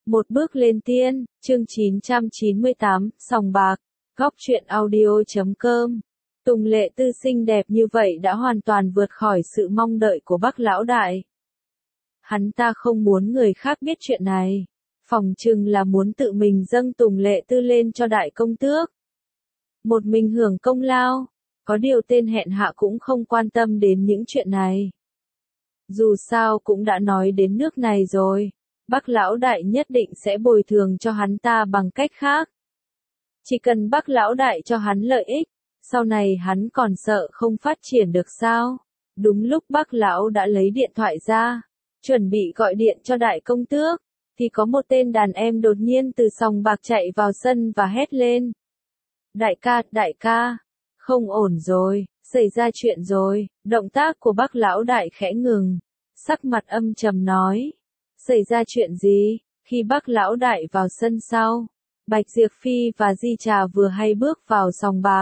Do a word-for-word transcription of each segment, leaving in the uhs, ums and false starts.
Một bước lên tiên, chương chín trăm chín mươi tám, sòng bạc, góc truyện audio chấm com. Tùng Lệ Tư xinh đẹp như vậy đã hoàn toàn vượt khỏi sự mong đợi của Bắc lão đại. Hắn ta không muốn người khác biết chuyện này. Phỏng chừng là muốn tự mình dâng Tùng Lệ Tư lên cho đại công tước. Một mình hưởng công lao. Có điều tên hẹn hạ cũng không quan tâm đến những chuyện này. Dù sao cũng đã nói đến nước này rồi. Bắc lão đại nhất định sẽ bồi thường cho hắn ta bằng cách khác. Chỉ cần Bắc lão đại cho hắn lợi ích, sau này hắn còn sợ không phát triển được sao? Đúng lúc Bắc lão đã lấy điện thoại ra, chuẩn bị gọi điện cho đại công tước, thì có một tên đàn em đột nhiên từ sòng bạc chạy vào sân và hét lên. Đại ca, đại ca, không ổn rồi, xảy ra chuyện rồi. Động tác của Bắc lão đại khẽ ngừng, sắc mặt âm trầm nói. Xảy ra chuyện gì? Khi Bắc lão đại vào sân sau, Bạch Diệp Phi và Di Trà vừa hay bước vào sòng bạc.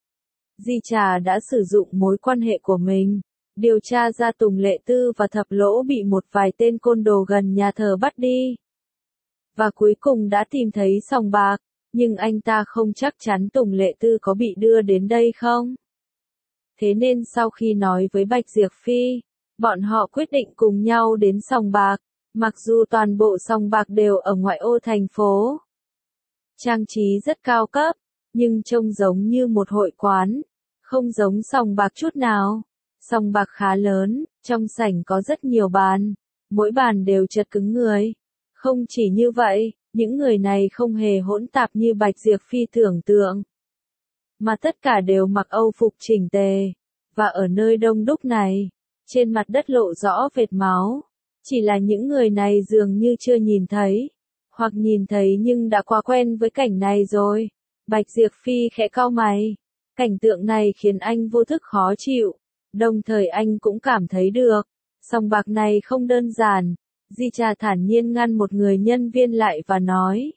Di Trà đã sử dụng mối quan hệ của mình, điều tra ra Tùng Lệ Tư và Thập Lỗ bị một vài tên côn đồ gần nhà thờ bắt đi. Và cuối cùng đã tìm thấy sòng bạc, nhưng anh ta không chắc chắn Tùng Lệ Tư có bị đưa đến đây không. Thế nên sau khi nói với Bạch Diệp Phi, bọn họ quyết định cùng nhau đến sòng bạc. Mặc dù toàn bộ sòng bạc đều ở ngoại ô thành phố, trang trí rất cao cấp, nhưng trông giống như một hội quán, không giống sòng bạc chút nào. Sòng bạc khá lớn, trong sảnh có rất nhiều bàn, mỗi bàn đều chật cứng người. Không chỉ như vậy, những người này không hề hỗn tạp như Bạch Diệp Phi tưởng tượng, mà tất cả đều mặc Âu phục chỉnh tề, và ở nơi đông đúc này, trên mặt đất lộ rõ vệt máu. Chỉ là những người này dường như chưa nhìn thấy, hoặc nhìn thấy nhưng đã quá quen với cảnh này rồi. Bạch Diệp Phi khẽ cau mày. Cảnh tượng này khiến anh vô thức khó chịu, đồng thời anh cũng cảm thấy được, sòng bạc này không đơn giản. Di Trà thản nhiên ngăn một người nhân viên lại và nói.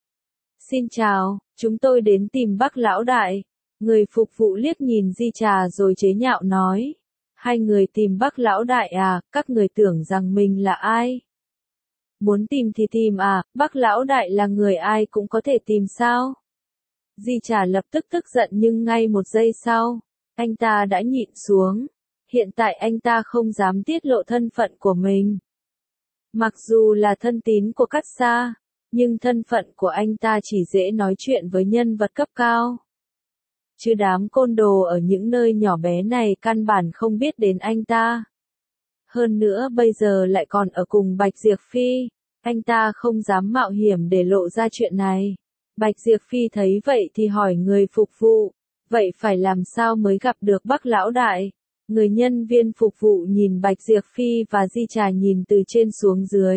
Xin chào, chúng tôi đến tìm Bắc lão đại. Người phục vụ liếc nhìn Di Trà rồi chế nhạo nói. Hai người tìm Bắc lão đại à, các người tưởng rằng mình là ai? Muốn tìm thì tìm à, Bắc lão đại là người ai cũng có thể tìm sao? Di Trà lập tức tức giận nhưng ngay một giây sau, anh ta đã nhịn xuống. Hiện tại anh ta không dám tiết lộ thân phận của mình. Mặc dù là thân tín của Cát Sa, nhưng thân phận của anh ta chỉ dễ nói chuyện với nhân vật cấp cao. Chứ đám côn đồ ở những nơi nhỏ bé này căn bản không biết đến anh ta. Hơn nữa bây giờ lại còn ở cùng Bạch Diệp Phi, anh ta không dám mạo hiểm để lộ ra chuyện này. Bạch Diệp Phi thấy vậy thì hỏi người phục vụ, vậy phải làm sao mới gặp được Bắc lão đại? Người nhân viên phục vụ nhìn Bạch Diệp Phi và Di Trà nhìn từ trên xuống dưới.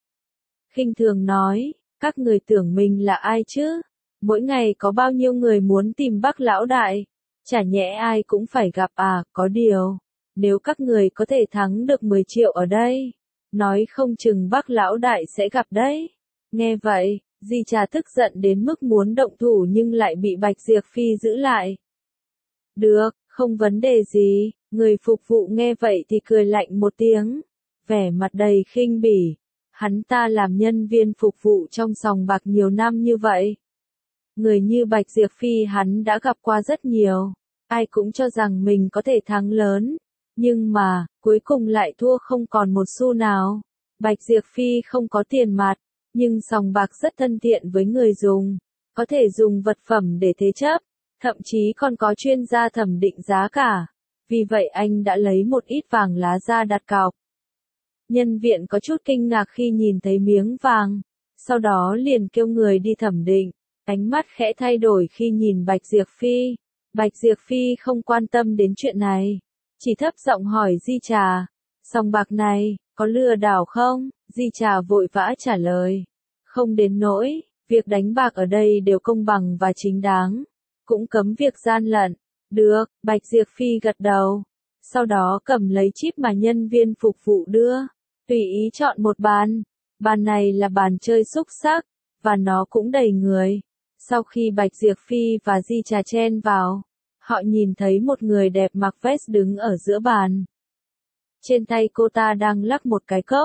Khinh thường nói, các người tưởng mình là ai chứ? Mỗi ngày có bao nhiêu người muốn tìm Bắc lão đại? Chả nhẽ ai cũng phải gặp à, có điều. Nếu các người có thể thắng được mười triệu ở đây, nói không chừng Bắc lão đại sẽ gặp đấy. Nghe vậy, Di Trà tức giận đến mức muốn động thủ nhưng lại bị Bạch Diệp Phi giữ lại. Được, không vấn đề gì. Người phục vụ nghe vậy thì cười lạnh một tiếng, vẻ mặt đầy khinh bỉ. Hắn ta làm nhân viên phục vụ trong sòng bạc nhiều năm như vậy. Người như Bạch Diệp Phi hắn đã gặp qua rất nhiều, ai cũng cho rằng mình có thể thắng lớn, nhưng mà, cuối cùng lại thua không còn một xu nào. Bạch Diệp Phi không có tiền mặt, nhưng sòng bạc rất thân thiện với người dùng, có thể dùng vật phẩm để thế chấp, thậm chí còn có chuyên gia thẩm định giá cả. Vì vậy anh đã lấy một ít vàng lá ra đặt cọc. Nhân viên có chút kinh ngạc khi nhìn thấy miếng vàng, sau đó liền kêu người đi thẩm định. Ánh mắt khẽ thay đổi khi nhìn Bạch Diệp Phi. Bạch Diệp Phi không quan tâm đến chuyện này, chỉ thấp giọng hỏi Di Trà, sòng bạc này, có lừa đảo không? Di Trà vội vã trả lời, không đến nỗi, việc đánh bạc ở đây đều công bằng và chính đáng, cũng cấm việc gian lận. Được, Bạch Diệp Phi gật đầu, sau đó cầm lấy chip mà nhân viên phục vụ đưa, tùy ý chọn một bàn. Bàn này là bàn chơi xúc xắc, và nó cũng đầy người. Sau khi Bạch Diệp Phi và Di Trà chen vào, họ nhìn thấy một người đẹp mặc vest đứng ở giữa bàn. Trên tay cô ta đang lắc một cái cốc,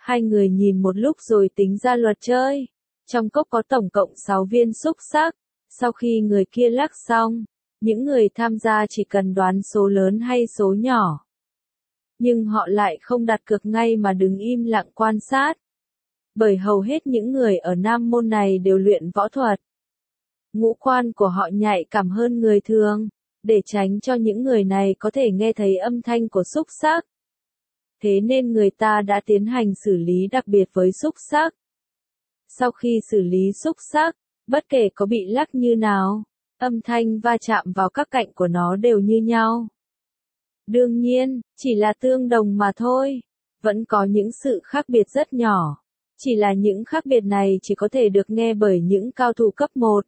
Hai người nhìn một lúc rồi tính ra luật chơi. Trong cốc có tổng cộng sáu viên xúc xắc. Sau khi người kia lắc xong, những người tham gia chỉ cần đoán số lớn hay số nhỏ. Nhưng họ lại không đặt cược ngay mà đứng im lặng quan sát. Bởi hầu hết những người ở nam môn này đều luyện võ thuật. Ngũ quan của họ nhạy cảm hơn người thường, để tránh cho những người này có thể nghe thấy âm thanh của xúc xắc. Thế nên người ta đã tiến hành xử lý đặc biệt với xúc xắc. Sau khi xử lý xúc xắc, bất kể có bị lắc như nào, âm thanh va chạm vào các cạnh của nó đều như nhau. Đương nhiên, chỉ là tương đồng mà thôi, vẫn có những sự khác biệt rất nhỏ. Chỉ là những khác biệt này chỉ có thể được nghe bởi những cao thủ cấp một.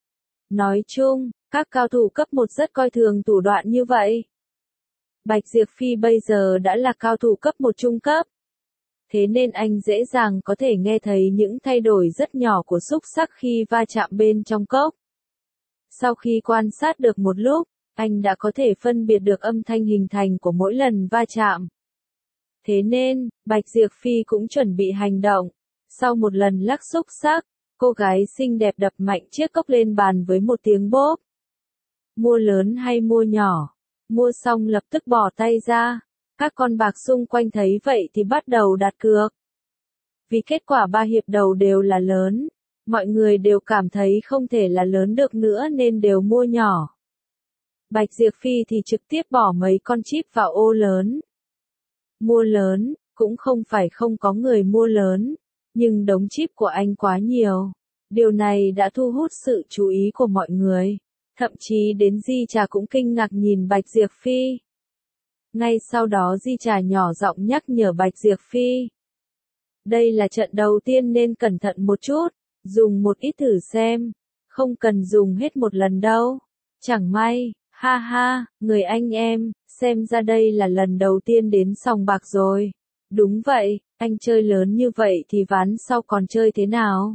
Nói chung, các cao thủ cấp một rất coi thường thủ đoạn như vậy. Bạch Diệp Phi bây giờ đã là cao thủ cấp một trung cấp. Thế nên anh dễ dàng có thể nghe thấy những thay đổi rất nhỏ của xúc xắc khi va chạm bên trong cốc. Sau khi quan sát được một lúc, anh đã có thể phân biệt được âm thanh hình thành của mỗi lần va chạm. Thế nên, Bạch Diệp Phi cũng chuẩn bị hành động. Sau một lần lắc xúc xắc, cô gái xinh đẹp đập mạnh chiếc cốc lên bàn với một tiếng bốp. Mua lớn hay mua nhỏ? Mua xong lập tức bỏ tay ra. Các con bạc xung quanh thấy vậy thì bắt đầu đặt cược. Vì kết quả ba hiệp đầu đều là lớn, mọi người đều cảm thấy không thể là lớn được nữa nên đều mua nhỏ. Bạch Diệp Phi thì trực tiếp bỏ mấy con chip vào ô lớn. Mua lớn, cũng không phải không có người mua lớn, nhưng đống chip của anh quá nhiều. Điều này đã thu hút sự chú ý của mọi người. Thậm chí đến Di Trà cũng kinh ngạc nhìn Bạch Diệp Phi. Ngay sau đó Di Trà nhỏ giọng nhắc nhở Bạch Diệp Phi. Đây là trận đầu tiên nên cẩn thận một chút, dùng một ít thử xem, không cần dùng hết một lần đâu. Chẳng may, ha ha, người anh em, xem ra đây là lần đầu tiên đến sòng bạc rồi. Đúng vậy, anh chơi lớn như vậy thì ván sau còn chơi thế nào?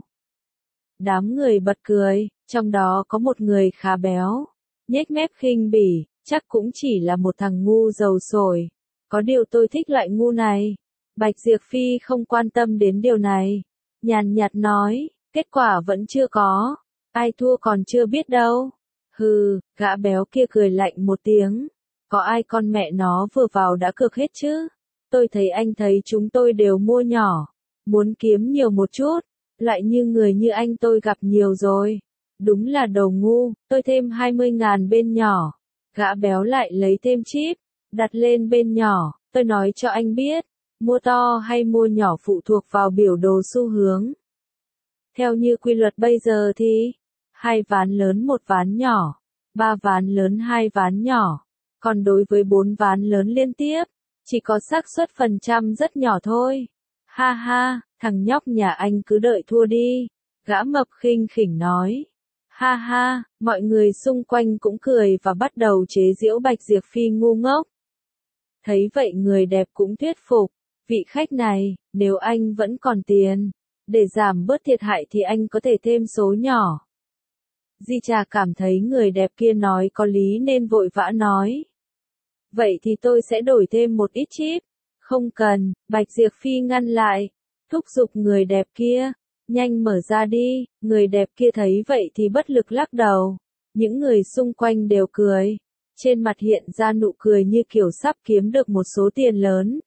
Đám người bật cười, trong đó có một người khá béo, nhếch mép khinh bỉ, chắc cũng chỉ là một thằng ngu dầu sồi. Có điều tôi thích loại ngu này. Bạch Diệp Phi không quan tâm đến điều này. Nhàn nhạt nói, kết quả vẫn chưa có. Ai thua còn chưa biết đâu. Hừ, gã béo kia cười lạnh một tiếng. Có ai con mẹ nó vừa vào đã cược hết chứ? Tôi thấy anh thấy chúng tôi đều mua nhỏ. Muốn kiếm nhiều một chút. Loại như người như anh tôi gặp nhiều rồi. Đúng là đầu ngu, tôi thêm hai mươi ngàn bên nhỏ. Gã béo lại lấy thêm chip, đặt lên bên nhỏ, tôi nói cho anh biết, mua to hay mua nhỏ phụ thuộc vào biểu đồ xu hướng. Theo như quy luật bây giờ thì, hai ván lớn một ván nhỏ, ba ván lớn hai ván nhỏ, còn đối với bốn ván lớn liên tiếp, chỉ có xác suất phần trăm rất nhỏ thôi. Ha ha, thằng nhóc nhà anh cứ đợi thua đi, gã mập khinh khỉnh nói. Ha ha, mọi người xung quanh cũng cười và bắt đầu chế giễu Bạch Diệp Phi ngu ngốc. Thấy vậy người đẹp cũng thuyết phục, vị khách này, nếu anh vẫn còn tiền, để giảm bớt thiệt hại thì anh có thể thêm số nhỏ. Di Trà cảm thấy người đẹp kia nói có lý nên vội vã nói. Vậy thì tôi sẽ đổi thêm một ít chip. Không cần, Bạch Diệp Phi ngăn lại, thúc giục người đẹp kia. Nhanh mở ra đi, người đẹp kia thấy vậy thì bất lực lắc đầu. Những người xung quanh đều cười. Trên mặt hiện ra nụ cười như kiểu sắp kiếm được một số tiền lớn.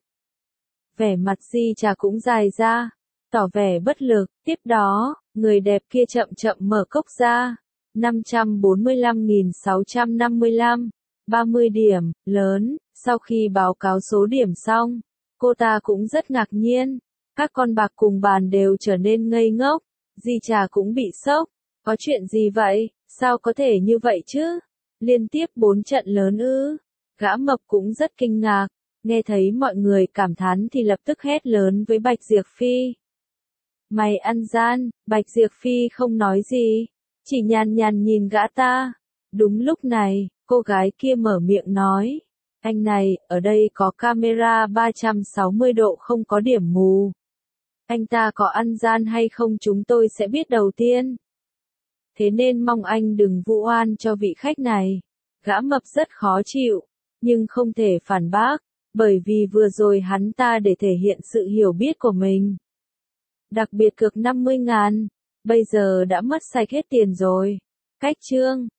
Vẻ mặt Di Trà cũng dài ra, tỏ vẻ bất lực. Tiếp đó, người đẹp kia chậm chậm mở cốc ra. năm trăm bốn mươi lăm nghìn sáu trăm năm mươi lăm, ba mươi điểm, lớn. Sau khi báo cáo số điểm xong, cô ta cũng rất ngạc nhiên. Các con bạc cùng bàn đều trở nên ngây ngốc. Di Trà cũng bị sốc. Có chuyện gì vậy? Sao có thể như vậy chứ? Liên tiếp bốn trận lớn ư? Gã mập cũng rất kinh ngạc. Nghe thấy mọi người cảm thán thì lập tức hét lớn với Bạch Diệp Phi. Mày ăn gian, Bạch Diệp Phi không nói gì. Chỉ nhàn nhàn nhìn gã ta. Đúng lúc này, cô gái kia mở miệng nói. Anh này, ở đây có camera ba trăm sáu mươi độ không có điểm mù. Anh ta có ăn gian hay không chúng tôi sẽ biết đầu tiên. Thế nên mong anh đừng vu oan cho vị khách này. Gã mập rất khó chịu, nhưng không thể phản bác. Bởi vì vừa rồi hắn ta để thể hiện sự hiểu biết của mình. Đặc biệt cược năm mươi ngàn, bây giờ đã mất sạch hết tiền rồi. Cách chương